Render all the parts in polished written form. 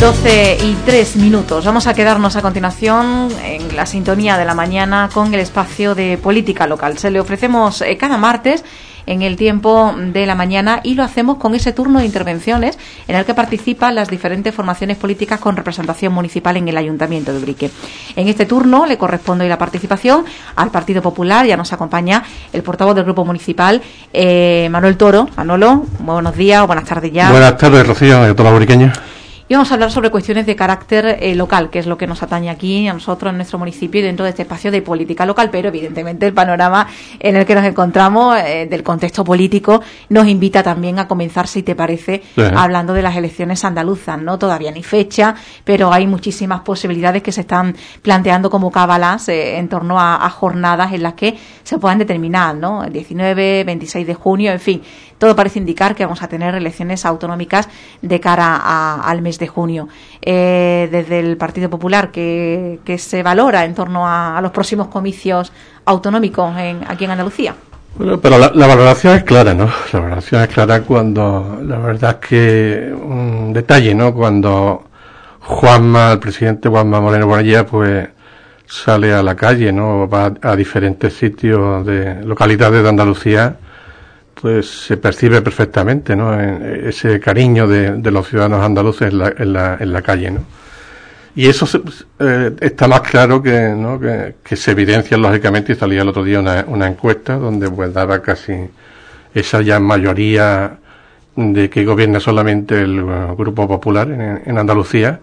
12:03. Vamos a quedarnos a continuación en la sintonía de la mañana con el espacio de política local. Se le ofrecemos cada martes en el tiempo de la mañana y lo hacemos con ese turno de intervenciones en el que participan las diferentes formaciones políticas con representación municipal en el Ayuntamiento de Ubrique. En este turno le corresponde hoy la participación al Partido Popular. Ya nos acompaña el portavoz del Grupo Municipal, Manuel Toro. Manolo, buenos días o buenas tardes ya. Buenas tardes, Rocío, y a todos los uriqueños. Y vamos a hablar sobre cuestiones de carácter local, que es lo que nos atañe aquí a nosotros en nuestro municipio y dentro de este espacio de política local, pero evidentemente el panorama en el que nos encontramos del contexto político nos invita también a comenzar, si te parece, hablando de las elecciones andaluzas, ¿no? Todavía ni fecha, pero hay muchísimas posibilidades que se están planteando como cábalas en torno a jornadas en las que se puedan determinar, ¿no? El 19, 26 de junio, en fin, todo parece indicar que vamos a tener elecciones autonómicas de cara al mes de junio. Desde el Partido Popular, que se valora en torno a los próximos comicios autonómicos aquí en Andalucía. Bueno, pero la valoración es clara, ¿no? La valoración es clara cuando, la verdad es que un detalle, ¿no? Cuando el presidente Juanma Moreno Bonilla, pues sale a la calle, ¿no? Va a diferentes sitios de localidades de Andalucía, pues se percibe perfectamente, ¿no? Ese cariño de los ciudadanos andaluces en la calle, ¿no? Y eso está más claro que se evidencia lógicamente, y salía el otro día una encuesta donde pues daba casi esa ya mayoría de que gobierna solamente el Grupo Popular en Andalucía,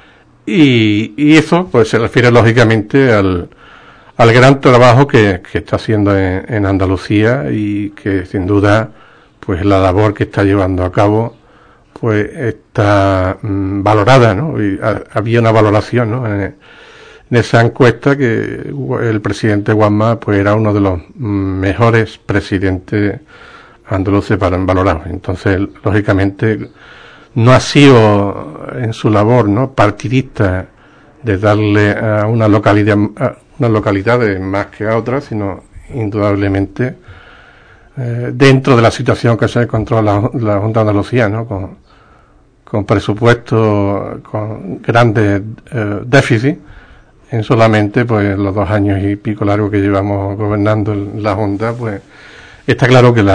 y eso pues se refiere lógicamente al gran trabajo que está haciendo en Andalucía, y que sin duda pues la labor que está llevando a cabo pues está valorada, ¿no? Y había una valoración, ¿no? En esa encuesta que el presidente Juanma pues era uno de los mejores presidentes andaluces valorados. Entonces, lógicamente, no ha sido en su labor, ¿no?, partidista de darle a unas localidades más que a otras, sino indudablemente dentro de la situación que se encontró la Junta de Andalucía, ¿no?, con presupuestos con grandes déficits en solamente pues los 2 años y pico largos que llevamos gobernando la Junta. Pues está claro que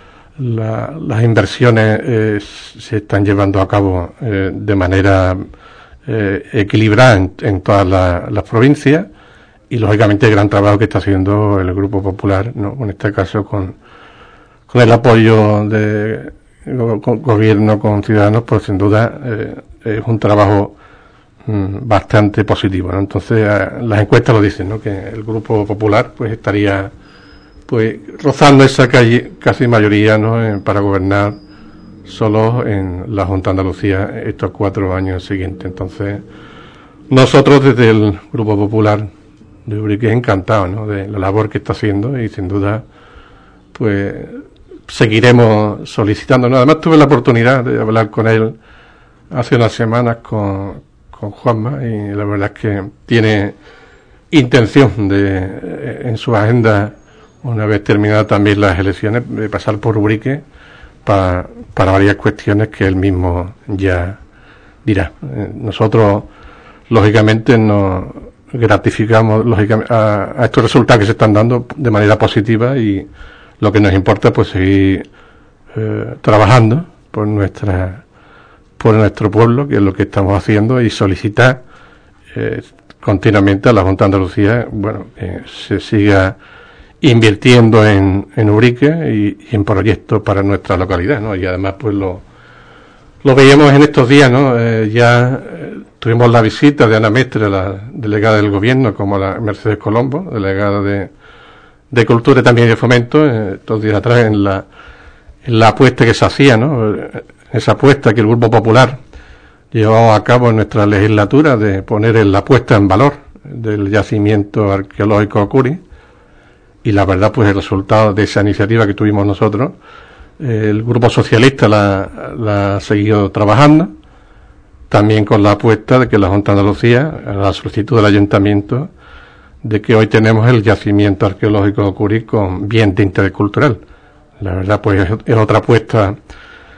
las inversiones se están llevando a cabo de manera equilibrada en todas las provincias, y lógicamente el gran trabajo que está haciendo el Grupo Popular, ¿no?, en este caso con el apoyo de gobierno con ciudadanos, pues sin duda es un trabajo bastante positivo, ¿no? Entonces las encuestas lo dicen, ¿no?, que el Grupo Popular pues estaría pues rozando esa casi mayoría, ¿no?, para gobernar solo en la Junta de Andalucía estos 4 años siguientes. Entonces nosotros desde el Grupo Popular de Ubrique encantados, ¿no?, de la labor que está haciendo, y sin duda pues seguiremos solicitando, ¿no? Además tuve la oportunidad de hablar con él hace unas semanas con Juanma, y la verdad es que tiene intención en su agenda, una vez terminadas también las elecciones, de pasar por Ubrique para varias cuestiones que él mismo ya dirá. Nosotros lógicamente nos gratificamos a estos resultados que se están dando de manera positiva, y lo que nos importa pues seguir trabajando por nuestro pueblo, que es lo que estamos haciendo, y solicitar continuamente a la Junta de Andalucía, bueno, que se siga invirtiendo en Ubrique y en proyectos para nuestra localidad, ¿no? Y además pues lo veíamos en estos días, ¿no? Ya tuvimos la visita de Ana Mestre, la delegada del gobierno, como la Mercedes Colombo, delegada de Cultura y también de Fomento, 2 días atrás, en la apuesta que se hacía, ¿no? Esa apuesta que el Grupo Popular llevaba a cabo en nuestra legislatura, de poner la puesta en valor del yacimiento arqueológico Curi, y la verdad pues el resultado de esa iniciativa que tuvimos nosotros, el Grupo Socialista la ha seguido trabajando, también con la apuesta de que la Junta de Andalucía, a la solicitud del Ayuntamiento, de que hoy tenemos el yacimiento arqueológico Curi con bien de interés cultural. La verdad pues es otra apuesta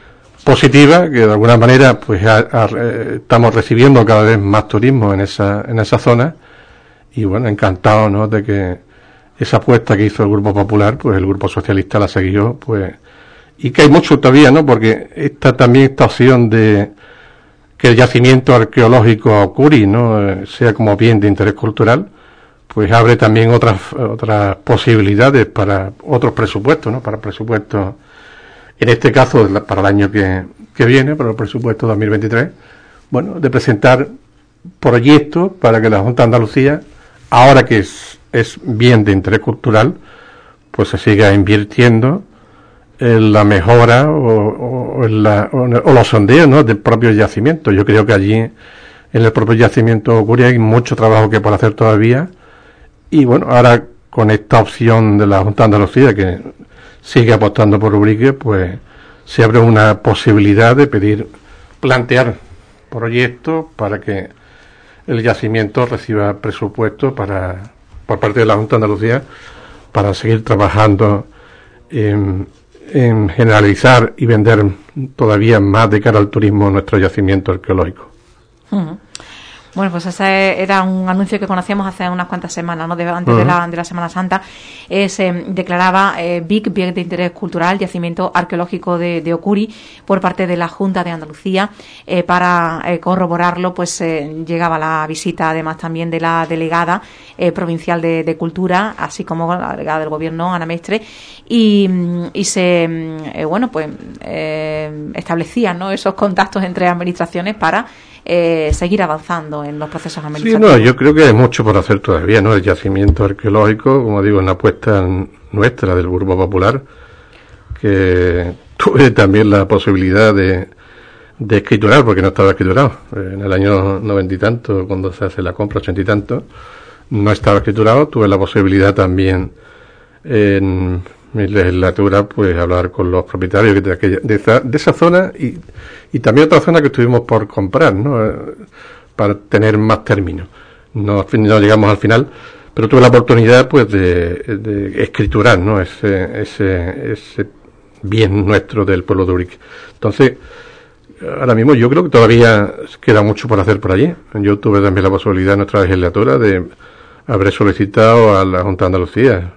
positiva, que de alguna manera pues estamos recibiendo cada vez más turismo en esa zona, y bueno, encantado, ¿no?, de que esa apuesta que hizo el Grupo Popular, pues el Grupo Socialista la siguió, pues, y que hay mucho todavía, ¿no?, porque esta opción de que el yacimiento arqueológico Curi, ¿no?, sea como bien de interés cultural, pues abre también otras posibilidades para otros presupuestos, ¿no?, para presupuestos, en este caso para el año que viene, para el presupuesto 2023, bueno, de presentar proyectos para que la Junta de Andalucía, ahora que es bien de interés cultural, pues se siga invirtiendo en la mejora o los sondeos, ¿no?, del propio yacimiento. Yo creo que allí, en el propio yacimiento Curia, hay mucho trabajo que por hacer todavía, y bueno, ahora con esta opción de la Junta de Andalucía, que sigue apostando por Ubrique, pues se abre una posibilidad de plantear proyectos para que el yacimiento reciba presupuesto por parte de la Junta de Andalucía para seguir trabajando en generalizar y vender todavía más de cara al turismo nuestro yacimiento arqueológico. Uh-huh. Bueno, pues ese era un anuncio que conocíamos hace unas cuantas semanas, ¿no?, antes de la Semana Santa. Se declaraba BIC, Bien de Interés Cultural, Yacimiento Arqueológico de Ocuri, por parte de la Junta de Andalucía. Para corroborarlo, pues llegaba la visita, además, también de la delegada provincial de Cultura, así como la delegada del Gobierno, Ana Mestre, y se, establecían, ¿no?, esos contactos entre administraciones para seguir avanzando en los procesos administrativos. Sí, no, yo creo que hay mucho por hacer todavía, ¿no? El yacimiento arqueológico, como digo, una apuesta nuestra del Grupo Popular, que tuve también la posibilidad de escriturar, porque no estaba escriturado. En el año 90 y tanto, cuando se hace la compra, 80 y tanto, no estaba escriturado. Tuve la posibilidad también en mi legislatura, pues hablar con los propietarios de esa zona y también otra zona que estuvimos por comprar, ¿no?, para tener más términos. No llegamos al final, pero tuve la oportunidad, pues, de escriturar, ¿no?, ese bien nuestro del pueblo de Ubrique. Entonces, ahora mismo yo creo que todavía queda mucho por hacer por allí. Yo tuve también la posibilidad en nuestra legislatura de haber solicitado a la Junta de Andalucía,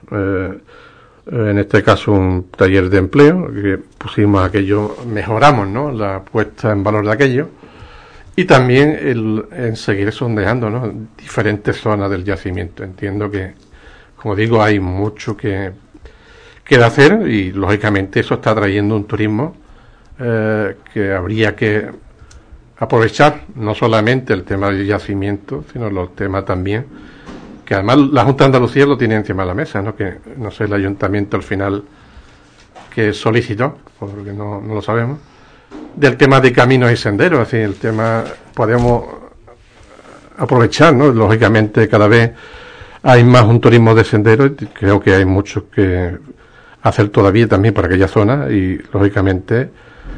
en este caso un taller de empleo, que pusimos aquello, mejoramos, ¿no?, la puesta en valor de aquello, y también en seguir sondeando, ¿no?, diferentes zonas del yacimiento. Entiendo que, como digo, hay mucho que hacer, y lógicamente eso está trayendo un turismo que habría que aprovechar, no solamente el tema del yacimiento, sino los temas también que además la Junta de Andalucía lo tiene encima de la mesa, ¿no?, que no sé el ayuntamiento al final que solicitó, porque no lo sabemos, del tema de caminos y senderos. Así, el tema podemos aprovechar, ¿no? Lógicamente cada vez hay más un turismo de senderos, y creo que hay mucho que hacer todavía también para aquella zona, y lógicamente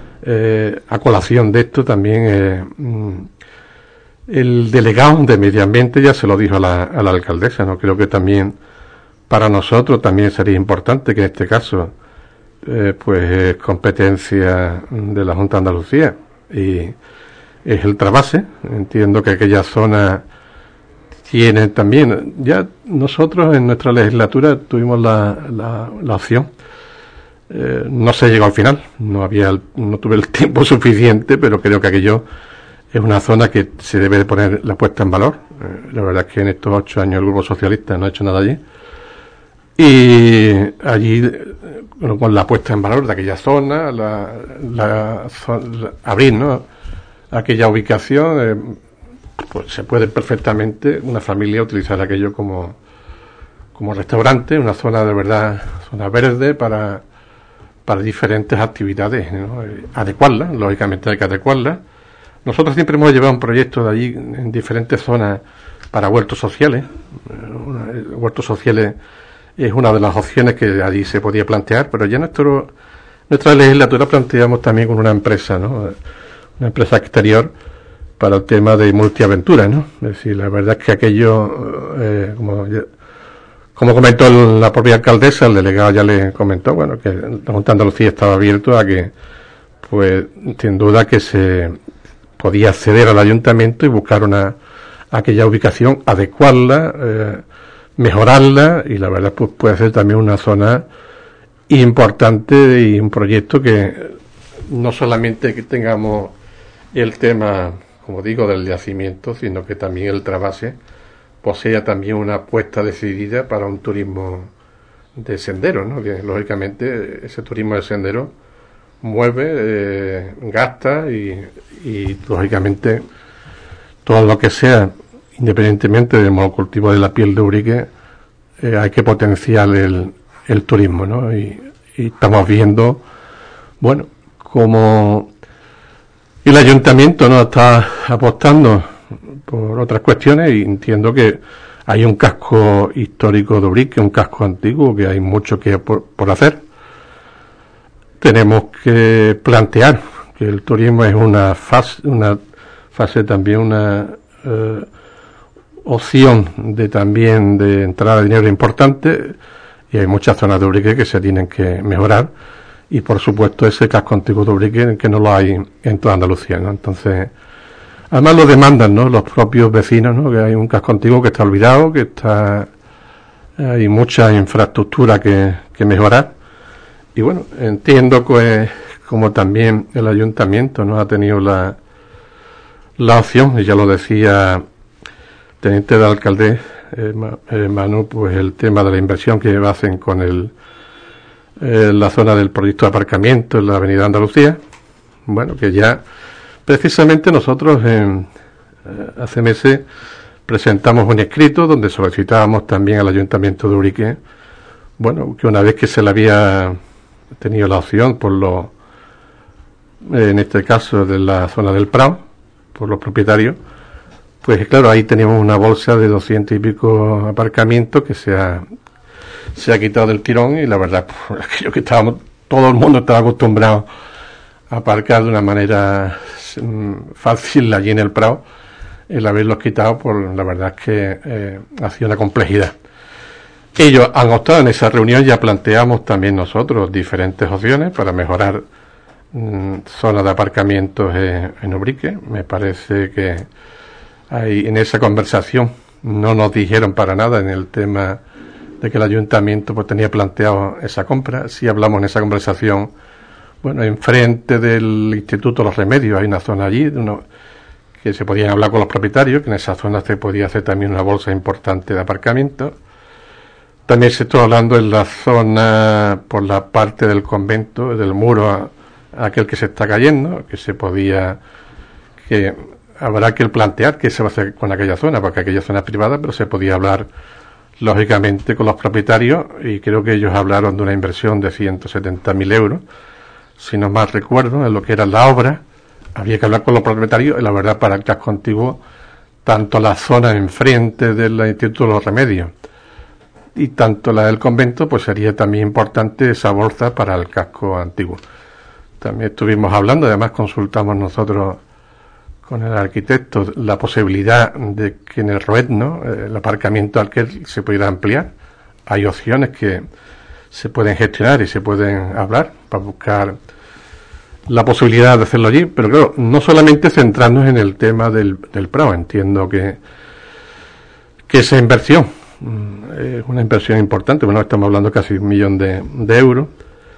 a colación de esto también el delegado de Medio Ambiente ya se lo dijo a la alcaldesa, ¿no? Creo que también para nosotros también sería importante que en este caso pues es competencia de la Junta de Andalucía y es el trasvase. Entiendo que aquella zona tiene también, ya nosotros en nuestra legislatura tuvimos la opción, no se llegó al final, no tuve el tiempo suficiente, pero creo que aquello es una zona que se debe de poner la puesta en valor. La verdad es que en estos 8 años el Grupo Socialista no ha hecho nada allí. Y allí, bueno, con la puesta en valor de aquella zona, abrir, ¿no?, aquella ubicación, pues se puede perfectamente una familia utilizar aquello como restaurante, una zona de verdad, zona verde para diferentes actividades, ¿no? Adecuarla, lógicamente hay que adecuarla. Nosotros siempre hemos llevado un proyecto de allí en diferentes zonas para huertos sociales. Huertos sociales es una de las opciones que allí se podía plantear, pero ya nuestra legislatura planteamos también con una empresa, ¿no?, una empresa exterior para el tema de multiaventura, ¿no? Es decir, la verdad es que aquello, como comentó la propia alcaldesa, el delegado ya le comentó, bueno, que la Junta de Andalucía estaba abierto a que pues sin duda que se podía acceder al ayuntamiento y buscar aquella ubicación, adecuarla, mejorarla, y la verdad pues puede ser también una zona importante y un proyecto que no solamente que tengamos el tema, como digo, del yacimiento, sino que también el trasvase posea también una apuesta decidida para un turismo de sendero, ¿no? Que lógicamente ese turismo de sendero mueve, gasta y lógicamente todo lo que sea, independientemente del monocultivo de la piel de Urique, hay que potenciar el turismo, ¿no? Y estamos viendo, bueno, como el ayuntamiento no está apostando por otras cuestiones, y entiendo que hay un casco histórico de Urique, un casco antiguo, que hay mucho que por hacer. Tenemos que plantear que el turismo es una fase también, una opción de entrada de dinero importante, y hay muchas zonas de Urique que se tienen que mejorar, y por supuesto ese casco antiguo de Urique que no lo hay en toda Andalucía, ¿no? Entonces, además lo demandan, ¿no?, los propios vecinos, ¿no?, que hay un casco antiguo que está olvidado, hay mucha infraestructura que mejorar. Y bueno, entiendo que como también el ayuntamiento no ha tenido la opción, y ya lo decía teniente de alcalde Manu, pues el tema de la inversión que hacen con la zona del proyecto de aparcamiento en la avenida Andalucía, bueno, que ya precisamente nosotros hace meses presentamos un escrito donde solicitábamos también al ayuntamiento de Urique, bueno, que una vez que se le había tenido la opción en este caso de la zona del Prado, por los propietarios, pues claro, ahí teníamos una bolsa de 200 y pico aparcamientos que se ha quitado del tirón, y la verdad, pues, aquello que todo el mundo estaba acostumbrado a aparcar de una manera fácil allí en el Prado, el haberlos quitado, pues la verdad es que ha sido una complejidad. Ellos han optado en esa reunión, ya planteamos también nosotros diferentes opciones para mejorar zonas de aparcamientos en Ubrique. Me parece que en esa conversación no nos dijeron para nada en el tema de que el ayuntamiento pues tenía planteado esa compra. Sí hablamos en esa conversación, bueno, enfrente del Instituto Los Remedios hay una zona allí que se podían hablar con los propietarios, que en esa zona se podía hacer también una bolsa importante de aparcamiento. También se está hablando en la zona por la parte del convento, del muro aquel que se está cayendo, que habrá que plantear qué se va a hacer con aquella zona, porque aquella zona es privada, pero se podía hablar lógicamente con los propietarios, y creo que ellos hablaron de una inversión de 170.000 euros, si no mal recuerdo, en lo que era la obra. Había que hablar con los propietarios, y la verdad, para el casco antiguo, tanto la zona enfrente del Instituto de los Remedios y tanto la del convento, pues sería también importante esa bolsa para el casco antiguo. También estuvimos hablando, además consultamos nosotros con el arquitecto la posibilidad de que en el Roedno el aparcamiento aquel se pudiera ampliar. Hay opciones que se pueden gestionar y se pueden hablar para buscar la posibilidad de hacerlo allí, pero claro, no solamente centrarnos en el tema del Prado. Entiendo que esa inversión es una inversión importante. Bueno, estamos hablando casi de 1 millón de euros.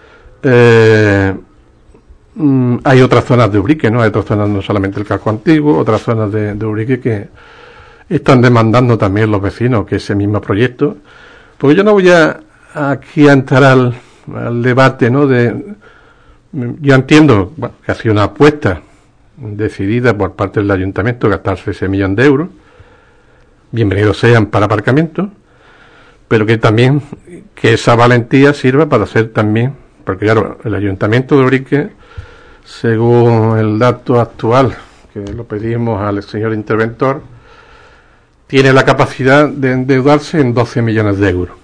Hay otras zonas de Ubrique, ¿no? Hay otras zonas, no solamente el casco antiguo, otras zonas de Ubrique que están demandando también los vecinos que ese mismo proyecto. Porque yo no voy aquí a entrar al debate, ¿no? Yo entiendo, bueno, que ha sido una apuesta decidida por parte del ayuntamiento gastarse ese 1 millón de euros. Bienvenidos sean para aparcamiento, pero que también que esa valentía sirva para hacer también, porque claro, el ayuntamiento de Urique, según el dato actual que lo pedimos al señor interventor, tiene la capacidad de endeudarse en 12 millones de euros.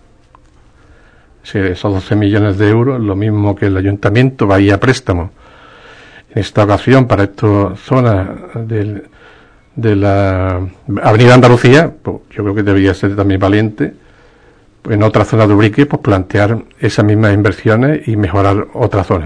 Si esos 12 millones de euros, lo mismo que el ayuntamiento va a ir a préstamo en esta ocasión para esta zona de la avenida Andalucía, pues yo creo que debería ser también valiente, pues en otra zona de Ubrique, pues plantear esas mismas inversiones y mejorar otras zonas.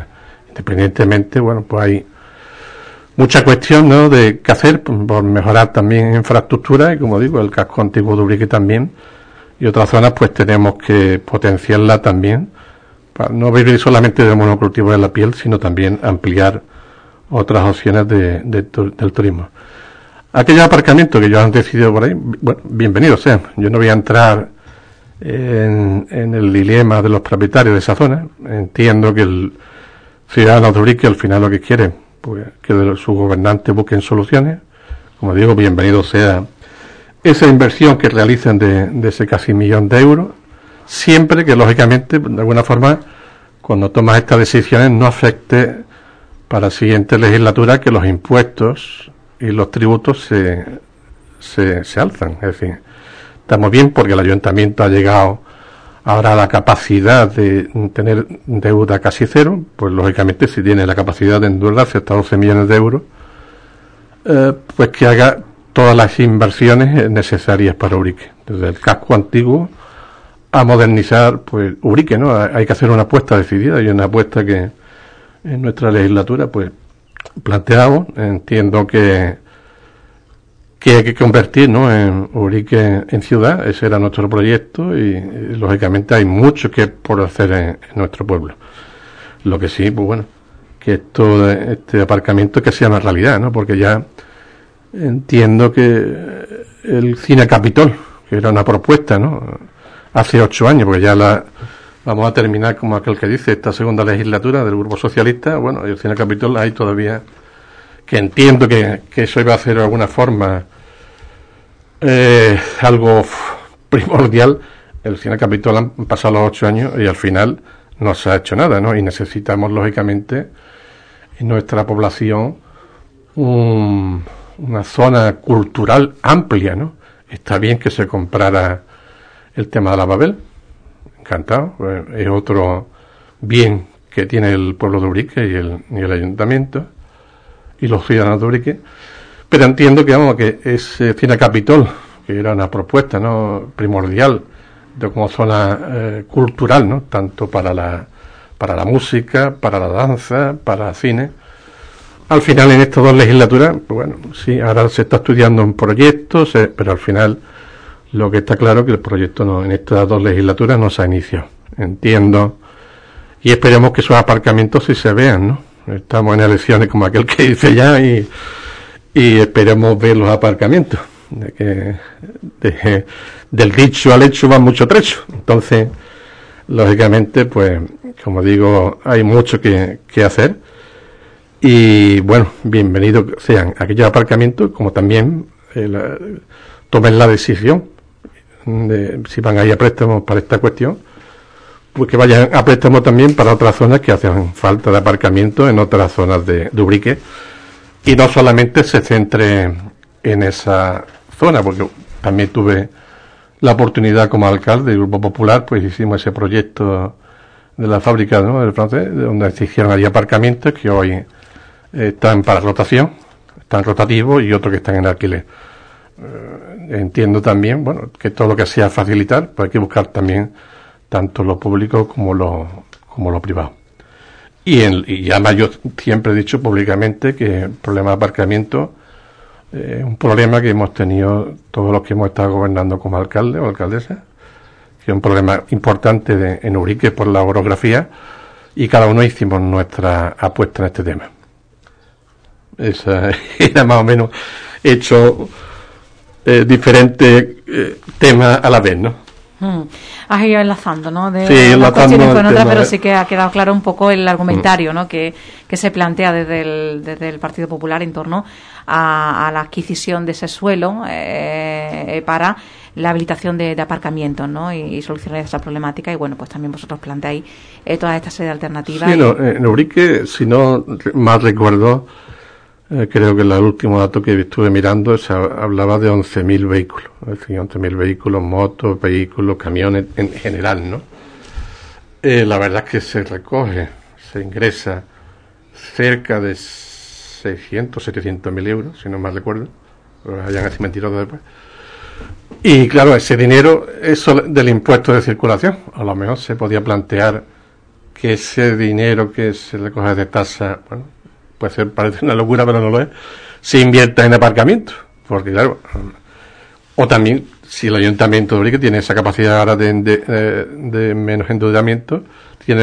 Independientemente, bueno, pues hay mucha cuestión, ¿no?, de qué hacer por mejorar también infraestructura y, como digo, el casco antiguo de Ubrique también, y otras zonas pues tenemos que potenciarla también para no vivir solamente del monocultivo de la piel, sino también ampliar otras opciones del turismo. Aquellos aparcamientos que ellos han decidido por ahí, bueno, bienvenidos sean. Yo no voy a entrar en el dilema de los propietarios de esa zona. Entiendo que el ciudadano de Ubrique al final lo que quiere, pues que sus gobernantes busquen soluciones. Como digo, bienvenido sea esa inversión que realicen de ese casi 1 millón de euros, siempre que lógicamente, de alguna forma, cuando tomas estas decisiones no afecte para la siguiente legislatura que los impuestos y los tributos se alzan. Es decir, estamos bien porque el ayuntamiento ha llegado ahora a la capacidad de tener deuda casi cero, pues lógicamente si tiene la capacidad de endeudarse hasta 12 millones de euros, pues que haga todas las inversiones necesarias para Ubrique, desde el casco antiguo a modernizar pues Ubrique, ¿no? Hay que hacer una apuesta decidida y una apuesta que en nuestra legislatura pues planteamos. Entiendo que hay que convertir, ¿no?, en Ubrique en ciudad. Ese era nuestro proyecto y lógicamente hay mucho que por hacer en nuestro pueblo. Lo que sí, pues bueno, que este aparcamiento que sea una realidad, ¿no? Porque ya entiendo que el Cine Capitol, que era una propuesta, ¿no?, hace 8 años, porque ya vamos a terminar, como aquel que dice, esta segunda legislatura del Grupo Socialista. Bueno, el Cine Capitol hay todavía, que entiendo que eso iba a ser de alguna forma algo primordial. El Cine Capitol han pasado los 8 años y al final no se ha hecho nada, ¿no? Y necesitamos, lógicamente, en nuestra población una zona cultural amplia, ¿no? Está bien que se comprara el tema de la Babel, encantado, es otro bien que tiene el pueblo de Ubrique y el ayuntamiento y los ciudadanos de Ubrique, pero entiendo que, vamos, que ese Cine Capitol, que era una propuesta, ¿no?, primordial como zona cultural, ¿no?, tanto para la música, para la danza, para el cine. Al final, en estas 2 legislaturas, pues bueno, sí, ahora se está estudiando un proyecto, pero al final lo que está claro es que el proyecto no, en estas 2 legislaturas no se ha iniciado. Entiendo y esperemos que esos aparcamientos sí se vean, ¿no? Estamos en elecciones, como aquel que dice ya, y esperemos ver los aparcamientos. Del dicho al hecho va mucho trecho. Entonces, lógicamente, pues, como digo, hay mucho que hacer. Y bueno, bienvenidos sean aquellos aparcamientos, como también tomen la decisión de si van a ir a préstamos para esta cuestión, pues que vayan a préstamos también para otras zonas que hacen falta de aparcamiento en otras zonas de Ubrique, y no solamente se centre en esa zona, porque también tuve la oportunidad como alcalde del Grupo Popular, pues hicimos ese proyecto de la fábrica, ¿no?, del francés, donde se hicieron allí aparcamientos que hoy están para rotación, están rotativos, y otros que están en alquiler. Entiendo también, bueno, que todo lo que sea facilitar, pues hay que buscar también tanto lo público como lo privado. Y además yo siempre he dicho públicamente que el problema de aparcamiento es un problema que hemos tenido todos los que hemos estado gobernando como alcalde o alcaldesa, que es un problema importante en Ubrique por la orografía, y cada uno hicimos nuestra apuesta en este tema. Esa era más o menos hecho diferentes temas a la vez, ¿no? Has ido enlazando, ¿no? De sí, unas cuestiones con otras, pero sí que ha quedado claro un poco el argumentario, ¿no?, que se plantea desde el Partido Popular en torno a la adquisición de ese suelo para la habilitación de aparcamientos, ¿no?, y solucionar esa problemática. Y bueno, pues también vosotros planteáis toda esta serie de alternativas. Sí, no, en Ubrique, si no mal recuerdo, creo que el último dato que estuve mirando se hablaba de 11.000 vehículos, es decir, 11.000 vehículos, motos, vehículos, camiones en general, ¿no? La verdad es que se ingresa cerca de 700.000 euros, si no mal recuerdo, pero hayan así mentirosos después. Y claro, ese dinero, eso del impuesto de circulación, a lo mejor se podía plantear que ese dinero que se le coge de tasa, bueno, parece una locura, pero no lo es, se invierta en aparcamiento, porque claro, o también si el Ayuntamiento de Ubrique tiene esa capacidad ahora de menos endeudamiento, tiene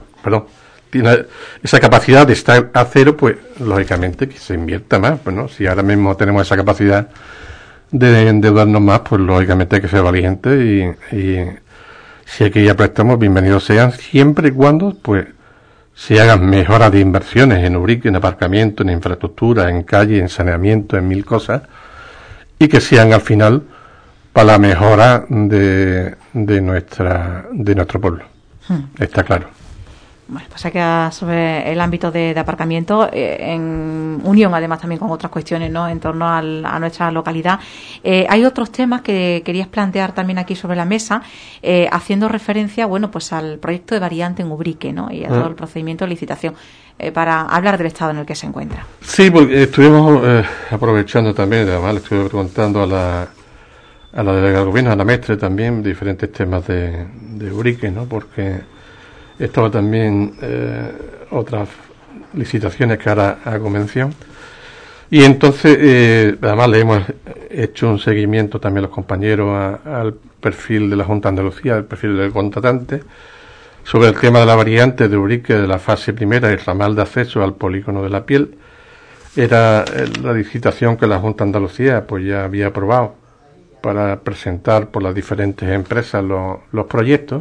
esa capacidad de estar a cero, pues lógicamente que se invierta más, pues no, si ahora mismo tenemos esa capacidad de endeudarnos más, pues lógicamente hay que ser valiente y si hay que ir a préstamos, bienvenidos sean, siempre y cuando pues se hagan mejoras de inversiones en Ubrique, en aparcamiento, en infraestructura, en calle, en saneamiento, en mil cosas, y que sean al final para la mejora de nuestro pueblo. Está claro. Bueno, pues hay que sobre el ámbito de aparcamiento, en unión además también con otras cuestiones, ¿no?, en torno a nuestra localidad. Hay otros temas que querías plantear también aquí sobre la mesa, haciendo referencia, bueno, pues al proyecto de variante en Ubrique, ¿no?, y a todo el procedimiento de licitación, para hablar del estado en el que se encuentra. Sí, porque estuvimos aprovechando también, además le estuve preguntando a la delegada de gobierno, a la maestra también, diferentes temas de Ubrique, ¿no?, porque estaba también otras licitaciones que ahora hago mención. Y entonces, además le hemos hecho un seguimiento también los compañeros al perfil de la Junta de Andalucía, el perfil del contratante, sobre el tema de la variante de Ubrique de la fase primera, el ramal de acceso al polígono de la Piel. Era la licitación que la Junta de Andalucía pues ya había aprobado para presentar por las diferentes empresas los proyectos.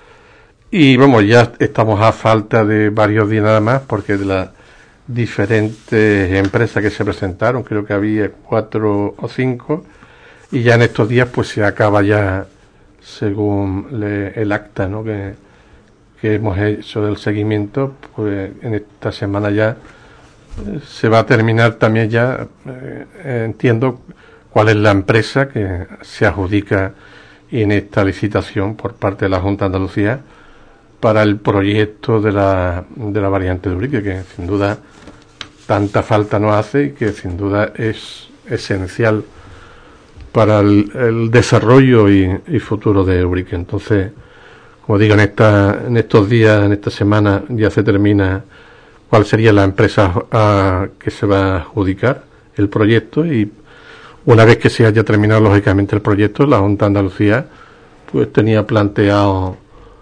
Y vamos, ya estamos a falta de varios días nada más, porque de las diferentes empresas que se presentaron, creo que había 4 o 5, y ya en estos días pues se acaba ya, según el acta, ¿no?, que hemos hecho del seguimiento, pues en esta semana ya se va a terminar también ya, entiendo cuál es la empresa que se adjudica en esta licitación por parte de la Junta de Andalucía para el proyecto de la variante de Ubrique, que sin duda tanta falta nos hace y que sin duda es esencial para el desarrollo y futuro de Ubrique. Entonces, como digo, en estos días, en esta semana, ya se termina cuál sería la empresa que se va a adjudicar el proyecto, y una vez que se haya terminado lógicamente el proyecto, la Junta de Andalucía pues tenía planteado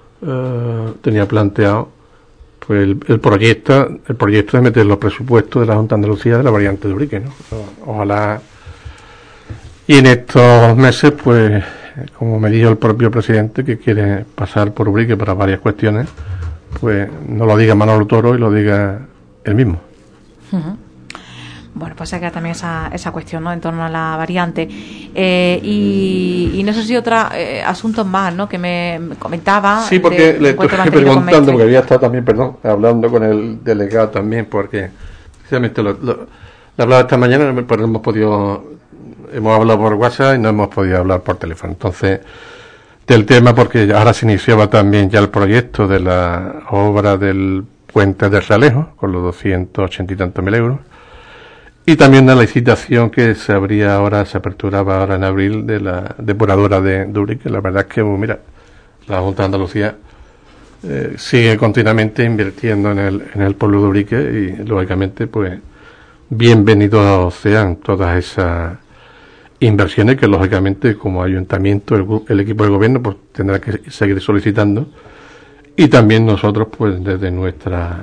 pues el proyecto de meter los presupuestos de la Junta de Andalucía de la variante de Ubrique, ¿no? Ojalá, y en estos meses pues, como me dijo el propio presidente que quiere pasar por Ubrique para varias cuestiones, pues no lo diga Manolo Toro y lo diga él mismo. Bueno, pues acá también esa cuestión, ¿no?, en torno a la variante. Y no sé si otros asuntos más, ¿no?, que me comentaba. Sí, porque le estoy preguntando, porque había estado también, hablando con el delegado también, porque precisamente le hablaba esta mañana, pero hemos hablado por WhatsApp y no hemos podido hablar por teléfono. Entonces, del tema, porque ahora se iniciaba también ya el proyecto de la obra del puente de Realejo, con los 280 y tantos mil euros. Y también la licitación que se aperturaba ahora en abril de la depuradora de Ubrique. La verdad es que, mira, la Junta de Andalucía sigue continuamente invirtiendo en el pueblo de Ubrique y, lógicamente, pues, bienvenidos sean todas esas inversiones que, lógicamente, como ayuntamiento, el equipo de gobierno, pues, tendrá que seguir solicitando. Y también nosotros, pues, desde nuestra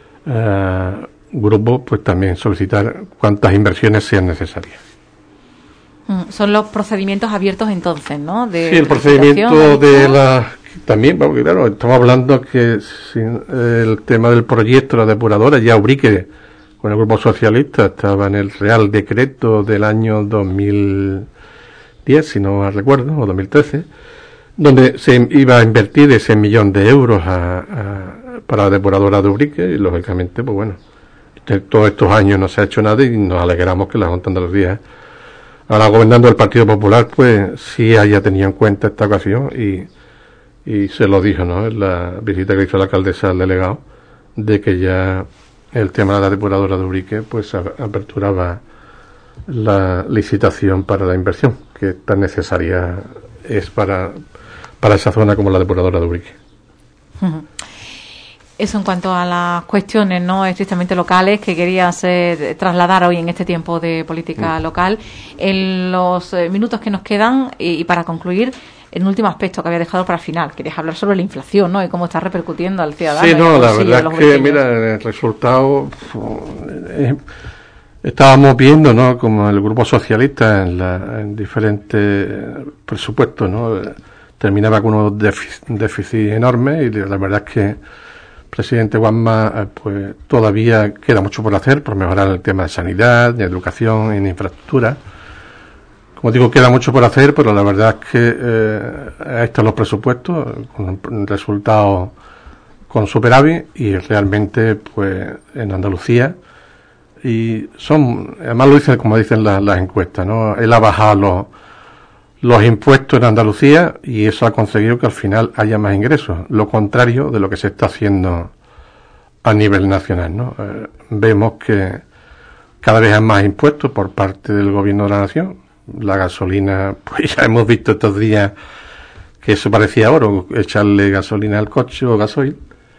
grupo, pues también solicitar cuantas inversiones sean necesarias. Son los procedimientos abiertos entonces, ¿no? Sí, el procedimiento también, porque claro, estamos hablando que el tema del proyecto, la depuradora, ya Ubrique, con el Grupo Socialista, estaba en el Real Decreto del año 2010, si no mal recuerdo, o 2013, donde se iba a invertir ese 1 millón de euros para la depuradora de Ubrique, y lógicamente, pues bueno, todos estos años no se ha hecho nada y nos alegramos que la Junta de Andalucía, ahora gobernando el Partido Popular, pues sí haya tenido en cuenta esta ocasión y se lo dijo, ¿no?, en la visita que hizo la alcaldesa al delegado, de que ya el tema de la depuradora de Ubrique pues aperturaba la licitación para la inversión que tan necesaria es para esa zona como la depuradora de Ubrique. Eso en cuanto a las cuestiones no estrictamente locales que querías trasladar hoy en este tiempo de política local. En los minutos que nos quedan y para concluir, el último aspecto que había dejado para el final, querías hablar sobre la inflación, ¿no? Y cómo está repercutiendo al ciudadano. Sí, no, la verdad es que, mira, el resultado estábamos viendo, ¿no? Como el Grupo Socialista en diferentes presupuestos, ¿no? Terminaba con unos déficits enormes y la verdad es que presidente Juanma, pues todavía queda mucho por hacer, por mejorar el tema de sanidad, de educación, en infraestructura. Como digo, queda mucho por hacer, pero la verdad es que ahí están los presupuestos, con un resultado con superávit y realmente, pues en Andalucía, y además lo dicen como dicen las encuestas, ¿no? Él ha bajado los impuestos en Andalucía y eso ha conseguido que al final haya más ingresos, lo contrario de lo que se está haciendo a nivel nacional, ¿no? Vemos que cada vez hay más impuestos por parte del gobierno de la nación. La gasolina, pues ya hemos visto estos días que eso parecía oro, echarle gasolina al coche o gasoil.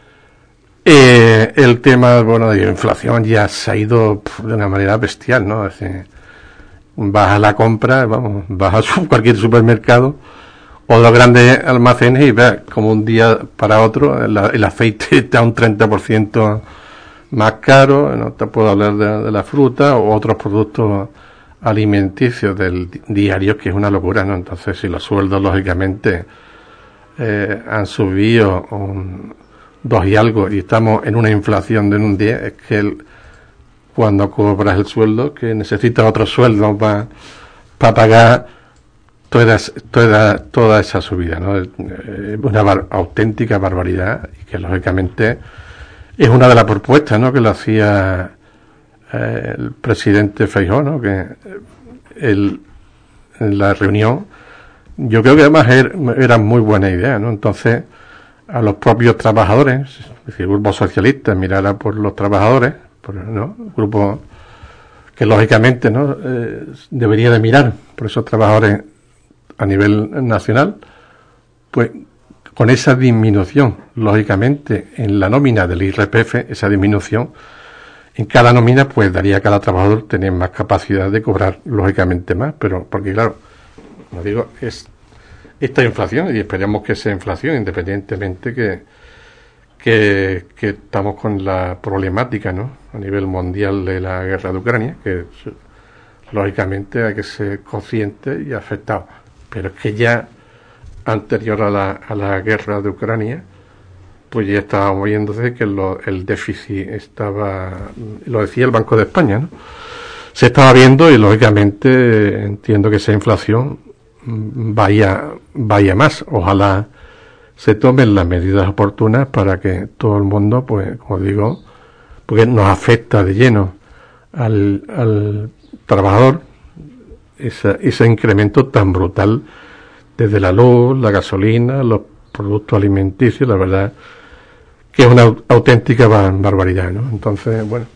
El tema, bueno, de la inflación ya se ha ido de una manera bestial, ¿no? Es decir, vas a la compra, vas a cualquier supermercado o los grandes almacenes y ves como un día para otro el aceite está un 30% más caro, no te puedo hablar de la fruta o otros productos alimenticios del diario, que es una locura, ¿no? Entonces, si los sueldos, lógicamente, han subido 2 y algo y estamos en una inflación de un 10, es que cuando cobras el sueldo, que necesitas otro sueldo para pagar toda esa subida, ¿no? Es una auténtica barbaridad y que lógicamente es una de las propuestas, ¿no? Que lo hacía el presidente Feijóo, ¿no? Que en la reunión, yo creo que además era muy buena idea, ¿no? Entonces, a los propios trabajadores, es decir, el Grupo Socialista mirara por los trabajadores, ¿no? Grupo que lógicamente, ¿no? Debería de mirar por esos trabajadores a nivel nacional, pues con esa disminución, lógicamente, en la nómina del IRPF, esa disminución en cada nómina, pues daría a cada trabajador tener más capacidad de cobrar, lógicamente, más, pero porque claro, como digo, es esta inflación, y esperemos que sea inflación, independientemente que estamos con la problemática, ¿no? A nivel mundial de la guerra de Ucrania, que lógicamente hay que ser consciente y afectado. Pero es que ya anterior a la guerra de Ucrania, pues ya estábamos viéndose que el déficit estaba, lo decía el Banco de España, ¿no? Se estaba viendo y lógicamente entiendo que esa inflación vaya más. Ojalá se tomen las medidas oportunas para que todo el mundo, pues, como digo, porque nos afecta de lleno al trabajador ese incremento tan brutal desde la luz, la gasolina, los productos alimenticios, la verdad que es una auténtica barbaridad, ¿no? Entonces, bueno,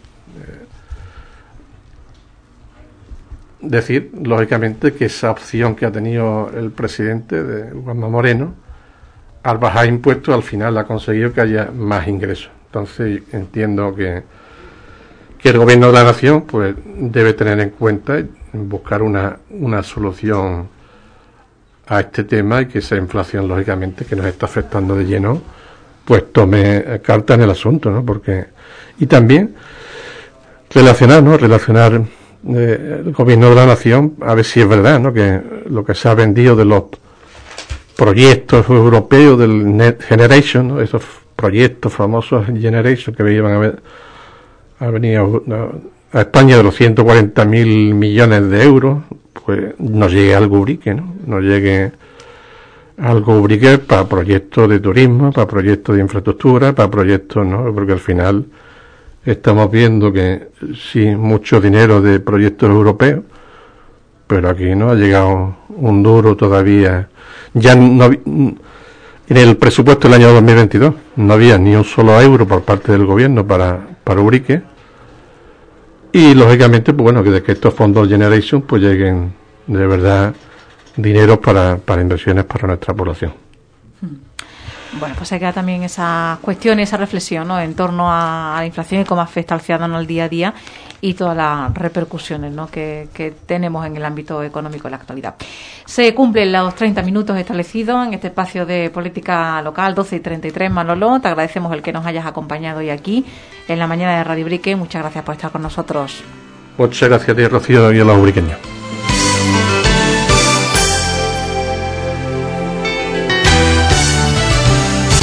decir, lógicamente, que esa opción que ha tenido el presidente de Juanma Moreno, al bajar impuestos, al final ha conseguido que haya más ingresos. Entonces, entiendo que el gobierno de la nación, pues, debe tener en cuenta y buscar una solución a este tema y que esa inflación, lógicamente, que nos está afectando de lleno, pues tome carta en el asunto, ¿no? Porque, y también relacionar el gobierno de la nación, a ver si es verdad, ¿no? Que lo que se ha vendido de los proyectos europeos del Next Generation, ¿no? Esos proyectos famosos Generation que iban a venir a España de los 140.000 millones de euros, pues no llegue algo ubrique, ¿no? No llegue algo ubrique para proyectos de turismo, para proyectos de infraestructura, para proyectos, ¿no? Porque al final estamos viendo que sí, mucho dinero de proyectos europeos, pero aquí no ha llegado un duro todavía. Ya no, en el presupuesto del año 2022 no había ni un solo euro por parte del gobierno para ubrique. Y lógicamente, pues bueno, que estos fondos Generation pues lleguen de verdad dinero para inversiones para nuestra población. Bueno, pues se queda también esa cuestión, esa reflexión, ¿no?, en torno a la inflación y cómo afecta al ciudadano al día a día y todas las repercusiones, ¿no?, que tenemos en el ámbito económico en la actualidad. Se cumplen los 30 minutos establecidos en este espacio de política local, 12:33. Manolo, te agradecemos el que nos hayas acompañado hoy aquí en la mañana de Radio Ubrique. Muchas gracias por estar con nosotros. Muchas gracias a ti, Rocío, y a los ubriqueños.